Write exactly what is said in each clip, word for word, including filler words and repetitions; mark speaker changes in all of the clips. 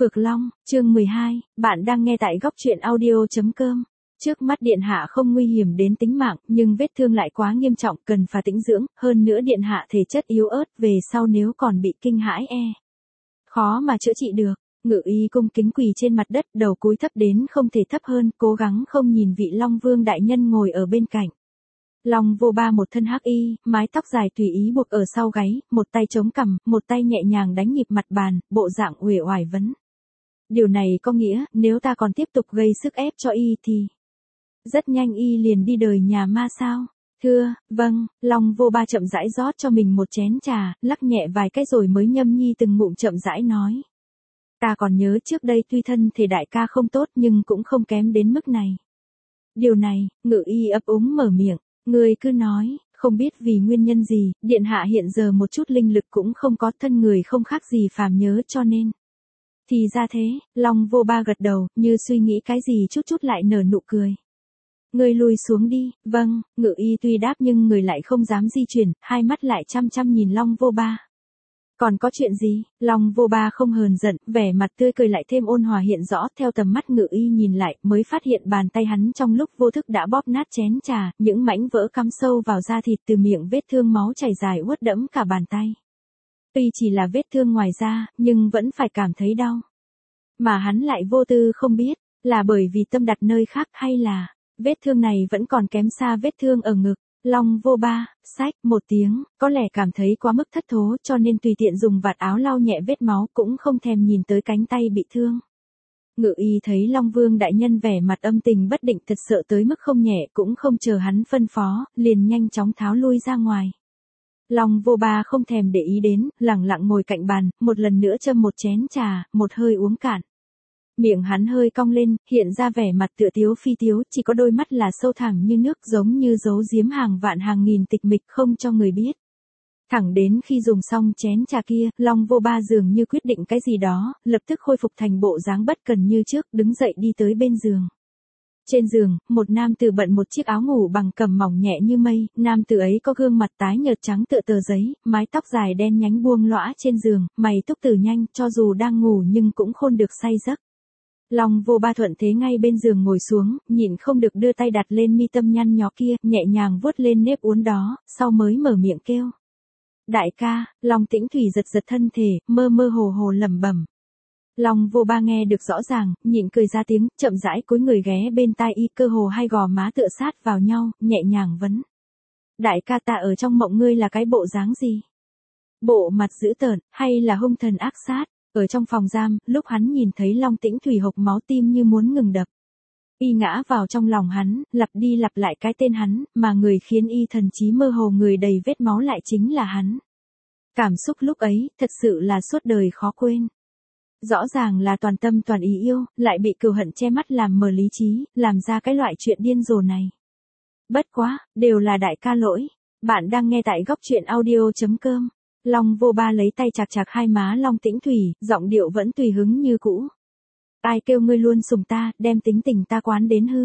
Speaker 1: Phược Long, chương mười hai, bạn đang nghe tại góc truyện audio.com. Trước mắt điện hạ không nguy hiểm đến tính mạng, nhưng vết thương lại quá nghiêm trọng, cần phải tĩnh dưỡng, hơn nữa điện hạ thể chất yếu ớt, về sau nếu còn bị kinh hãi e. Khó mà chữa trị được. Ngự y cung kính quỳ trên mặt đất, đầu cúi thấp đến không thể thấp hơn, cố gắng không nhìn vị Long Vương đại nhân ngồi ở bên cạnh. Long Vô Ba một thân hắc y, mái tóc dài tùy ý buộc ở sau gáy, một tay chống cằm, một tay nhẹ nhàng đánh nhịp mặt bàn, bộ dạng uể oải vấn. Điều này có nghĩa, nếu ta còn tiếp tục gây sức ép cho y thì... Rất nhanh y liền đi đời nhà ma sao? Thưa, vâng, Long Vô Ba chậm rãi rót cho mình một chén trà, lắc nhẹ vài cái rồi mới nhâm nhi từng ngụm chậm rãi nói. Ta còn nhớ trước đây tuy thân thể đại ca không tốt nhưng cũng không kém đến mức này. Điều này, Ngự y ấp úng mở miệng, người cứ nói, không biết vì nguyên nhân gì, điện hạ hiện giờ một chút linh lực cũng không có, thân người không khác gì phàm nhớ cho nên. Thì ra thế, Long Vô Ba gật đầu, như suy nghĩ cái gì chút chút lại nở nụ cười. Người lùi xuống đi, vâng, Ngự y tuy đáp nhưng người lại không dám di chuyển, hai mắt lại chăm chăm nhìn Long Vô Ba. Còn có chuyện gì? Long Vô Ba không hờn giận, vẻ mặt tươi cười lại thêm ôn hòa hiện rõ, theo tầm mắt Ngự y nhìn lại, mới phát hiện bàn tay hắn trong lúc vô thức đã bóp nát chén trà, những mảnh vỡ cắm sâu vào da thịt, từ miệng vết thương máu chảy dài uất đẫm cả bàn tay. Tuy chỉ là vết thương ngoài da, nhưng vẫn phải cảm thấy đau. Mà hắn lại vô tư không biết, là bởi vì tâm đặt nơi khác hay là, vết thương này vẫn còn kém xa vết thương ở ngực. Long Vô Ba, xách, một tiếng, có lẽ cảm thấy quá mức thất thố cho nên tùy tiện dùng vạt áo lau nhẹ vết máu, cũng không thèm nhìn tới cánh tay bị thương. Ngự y thấy Long Vương đại nhân vẻ mặt âm tình bất định thật sợ tới mức không nhẹ, cũng không chờ hắn phân phó, liền nhanh chóng tháo lui ra ngoài. Long Vô Ba không thèm để ý đến, lặng lặng ngồi cạnh bàn, một lần nữa châm một chén trà, một hơi uống cạn. Miệng hắn hơi cong lên, hiện ra vẻ mặt tựa tiếu phi tiếu, chỉ có đôi mắt là sâu thẳm như nước, giống như giấu giếm hàng vạn hàng nghìn tịch mịch không cho người biết. Thẳng đến khi dùng xong chén trà kia, Long Vô Ba dường như quyết định cái gì đó, lập tức khôi phục thành bộ dáng bất cần như trước, đứng dậy đi tới bên giường. Trên giường, một nam tử bận một chiếc áo ngủ bằng cẩm mỏng nhẹ như mây, nam tử ấy có gương mặt tái nhợt trắng tựa tờ giấy, mái tóc dài đen nhánh buông lõa trên giường, mày túc tử nhanh, cho dù đang ngủ nhưng cũng khôn được say giấc. Long Vô Ba thuận thế ngay bên giường ngồi xuống, nhịn không được đưa tay đặt lên mi tâm nhăn nhó kia, nhẹ nhàng vuốt lên nếp uốn đó, sau mới mở miệng kêu. Đại ca, Long Tĩnh Thủy giật giật thân thể, mơ mơ hồ hồ lẩm bẩm. Long Vô Ba nghe được rõ ràng, nhịn cười ra tiếng, chậm rãi cúi người ghé bên tai y, cơ hồ hai gò má tựa sát vào nhau, nhẹ nhàng vấn. Đại ca, ta ở trong mộng ngươi là cái bộ dáng gì? Bộ mặt dữ tợn, hay là hung thần ác sát? Ở trong phòng giam, lúc hắn nhìn thấy Long Tĩnh Thủy hộc máu tim như muốn ngừng đập. Y ngã vào trong lòng hắn, lặp đi lặp lại cái tên hắn, mà người khiến y thần trí mơ hồ người đầy vết máu lại chính là hắn. Cảm xúc lúc ấy, thật sự là suốt đời khó quên. Rõ ràng là toàn tâm toàn ý yêu, lại bị cừu hận che mắt làm mờ lý trí, làm ra cái loại chuyện điên rồ này. Bất quá, đều là đại ca lỗi. Bạn đang nghe tại góc truyện audio.com. Long Vô Ba lấy tay chạc chạc hai má Long Tĩnh Thủy, giọng điệu vẫn tùy hứng như cũ. Ai kêu ngươi luôn sùng ta, đem tính tình ta quán đến hư.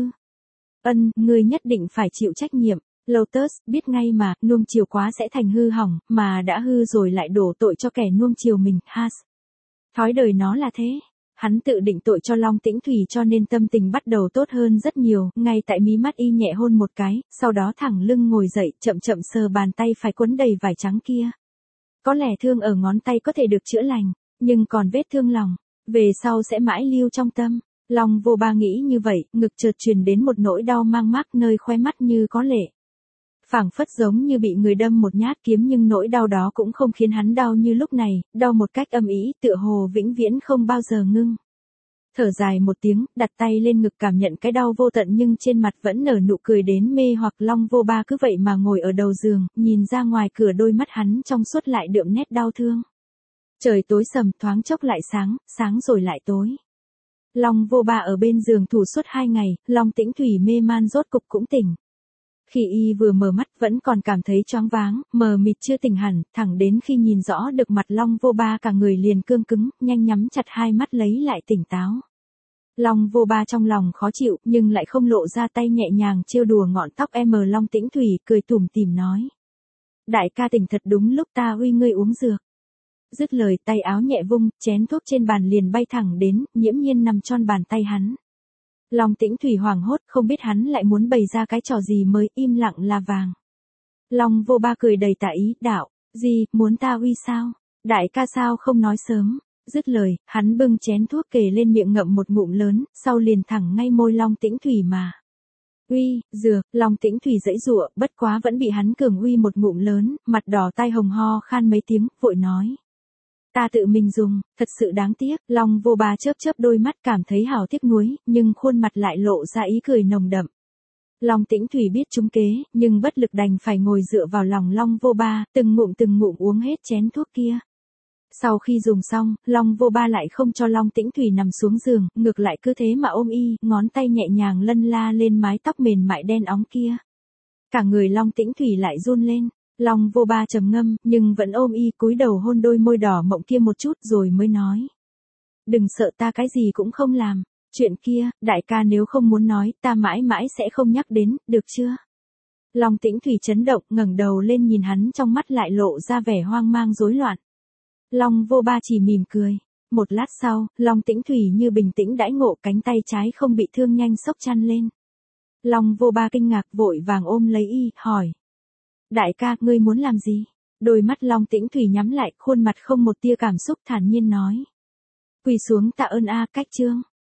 Speaker 1: Ân, ngươi nhất định phải chịu trách nhiệm. Lotus, biết ngay mà, nuông chiều quá sẽ thành hư hỏng, mà đã hư rồi lại đổ tội cho kẻ nuông chiều mình, has. Thói đời nó là thế. Hắn tự định tội cho Long Tĩnh Thủy cho nên tâm tình bắt đầu tốt hơn rất nhiều, ngay tại mí mắt y nhẹ hôn một cái, sau đó thẳng lưng ngồi dậy, chậm chậm sờ bàn tay phải quấn đầy vải trắng kia. Có lẽ thương ở ngón tay có thể được chữa lành, nhưng còn vết thương lòng, về sau sẽ mãi lưu trong tâm. Long Vô Ba nghĩ như vậy, ngực chợt truyền đến một nỗi đau mang mác nơi khóe mắt như có lệ. Phảng phất giống như bị người đâm một nhát kiếm, nhưng nỗi đau đó cũng không khiến hắn đau như lúc này, đau một cách âm ỉ, tựa hồ vĩnh viễn không bao giờ ngưng. Thở dài một tiếng, đặt tay lên ngực cảm nhận cái đau vô tận nhưng trên mặt vẫn nở nụ cười đến mê hoặc. Long Vô Ba cứ vậy mà ngồi ở đầu giường, nhìn ra ngoài cửa, đôi mắt hắn trong suốt lại đượm nét đau thương. Trời tối sầm, thoáng chốc lại sáng, sáng rồi lại tối. Long Vô Ba ở bên giường thủ suốt hai ngày, Long Tĩnh Thủy mê man rốt cục cũng tỉnh. Khi y vừa mở mắt vẫn còn cảm thấy choáng váng, mờ mịt chưa tỉnh hẳn, thẳng đến khi nhìn rõ được mặt Long Vô Ba cả người liền cương cứng, nhanh nhắm chặt hai mắt lấy lại tỉnh táo. Long Vô Ba trong lòng khó chịu, nhưng lại không lộ ra, tay nhẹ nhàng trêu đùa ngọn tóc em Long Tĩnh Thủy, cười tủm tỉm nói. Đại ca tỉnh thật đúng lúc, ta uy ngươi uống dược. Dứt lời tay áo nhẹ vung, chén thuốc trên bàn liền bay thẳng đến, nhiễm nhiên nằm tròn bàn tay hắn. Long Tĩnh Thủy hoảng hốt, không biết hắn lại muốn bày ra cái trò gì mới, im lặng là vàng. Long Vô Ba cười đầy tà ý, đạo, gì, muốn ta uy sao? Đại ca sao không nói sớm? Dứt lời, hắn bưng chén thuốc kề lên miệng ngậm một ngụm lớn, sau liền thẳng ngay môi Long Tĩnh Thủy mà. Uy, dừa, Long Tĩnh Thủy giãy giụa, bất quá vẫn bị hắn cường uy một ngụm lớn, mặt đỏ tai hồng ho khan mấy tiếng, vội nói. Ta tự mình dùng, thật sự đáng tiếc, Long Vô Ba chớp chớp đôi mắt cảm thấy hào tiếc nuối, nhưng khuôn mặt lại lộ ra ý cười nồng đậm. Long Tĩnh Thủy biết trúng kế, nhưng bất lực đành phải ngồi dựa vào lòng Long Vô Ba, từng ngụm từng ngụm uống hết chén thuốc kia. Sau khi dùng xong, Long Vô Ba lại không cho Long Tĩnh Thủy nằm xuống giường, ngược lại cứ thế mà ôm y, ngón tay nhẹ nhàng lân la lên mái tóc mềm mại đen óng kia. Cả người Long Tĩnh Thủy lại run lên. Long Vô Ba trầm ngâm, nhưng vẫn ôm y cúi đầu hôn đôi môi đỏ mọng kia một chút rồi mới nói. Đừng sợ, ta cái gì cũng không làm. Chuyện kia, đại ca nếu không muốn nói, ta mãi mãi sẽ không nhắc đến, được chưa? Long Tĩnh Thủy chấn động, ngẩng đầu lên nhìn hắn, trong mắt lại lộ ra vẻ hoang mang rối loạn. Long Vô Ba chỉ mỉm cười. Một lát sau, Long Tĩnh Thủy như bình tĩnh đãi ngộ, cánh tay trái không bị thương nhanh xốc chăn lên. Long Vô Ba kinh ngạc vội vàng ôm lấy y, hỏi. Đại ca, ngươi muốn làm gì? Đôi mắt Long Tĩnh Thủy nhắm lại, khuôn mặt không một tia cảm xúc, thản nhiên nói. Quỳ xuống tạ ơn a, Cách Trương.